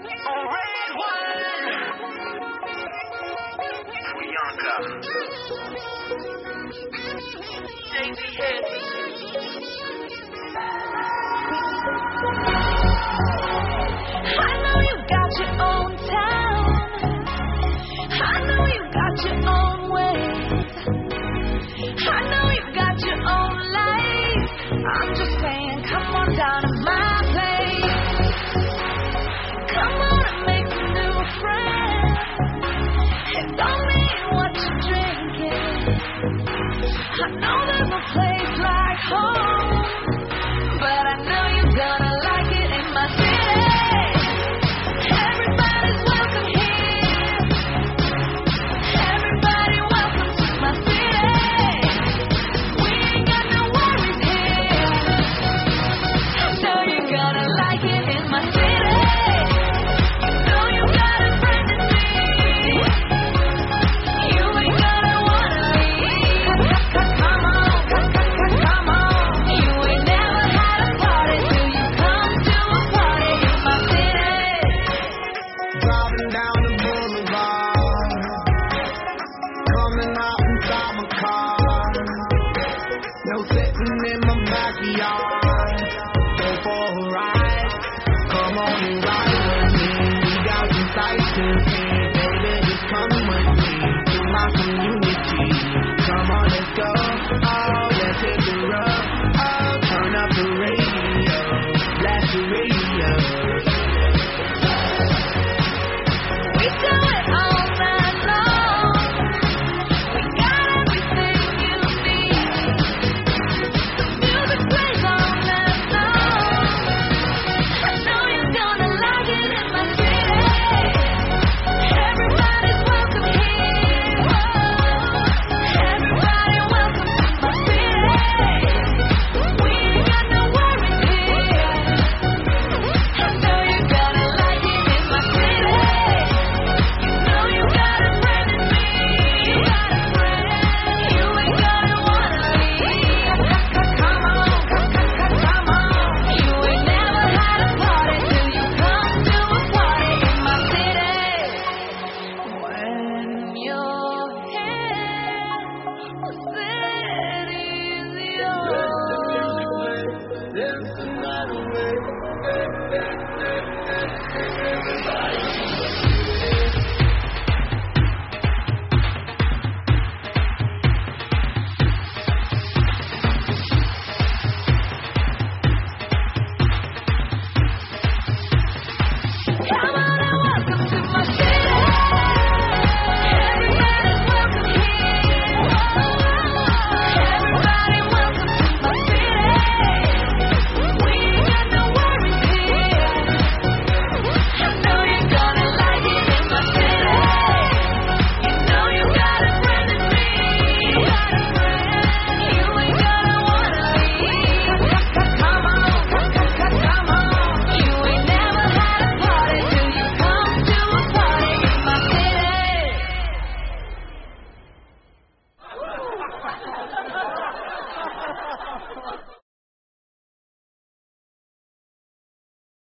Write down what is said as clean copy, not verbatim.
On red one. Priyanka. Daisy Head. I know you got your own town. I know you got your own ways. I know you got your own life. I'm just saying, come on down to my place. Come on and make some new friends. It don't mean what you're drinking. I know there's a place like home, but I know you're gonna like it in my city. Everybody's welcome here. Everybody welcome to my city. We ain't got no worries here. I know you're gonna like it in my city. You know you got a friend in me. You ain't gonna wanna leave. Come on, come on. You ain't never had a party till you come to a party in my city. Driving down the boulevard, coming out inside my car. No sitting in my backyard. Go for a ride. Come on and ride with me. We got some sights to see. Baby, just come with me to my community. Come on, let's go. Oh, let's hit the road. Oh, turn up the radio. Blast the radio.